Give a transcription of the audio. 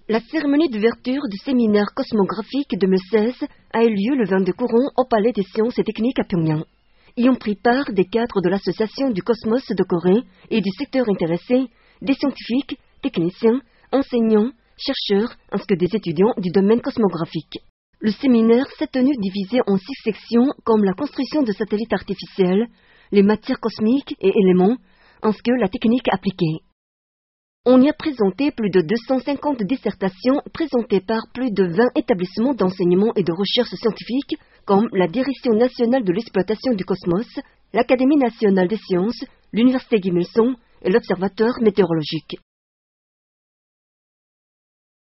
La cérémonie d'ouverture du séminaire cosmographique 2016 a eu lieu le 22 courant au Palais des Sciences et Techniques à Pyongyang. Y ont pris part des cadres de l'Association du Cosmos de Corée et du secteur intéressé, des scientifiques, techniciens, enseignants, chercheurs, ainsi que des étudiants du domaine cosmographique. Le séminaire s'est tenu divisé en 6 sections comme la construction de satellites artificiels, les matières cosmiques et éléments, ainsi que la technique appliquée. On y a présenté plus de 250 dissertations présentées par plus de 20 établissements d'enseignement et de recherche scientifique, comme la Direction nationale de l'exploitation du cosmos, l'Académie nationale des sciences, l'Université Kim Il-sung et l'Observatoire météorologique.